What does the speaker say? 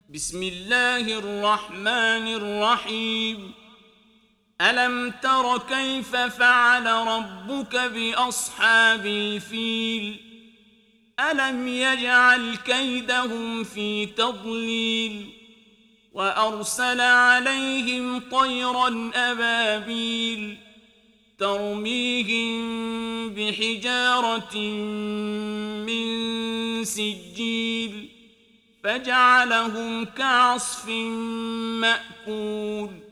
بسم الله الرحمن الرحيم. ألم تر كيف فعل ربك بأصحاب الفيل؟ ألم يجعل كيدهم في تضليل وأرسل عليهم طيرا أبابيل ترميهم بحجارة من سجيل فجعلهم كعصف مأكول.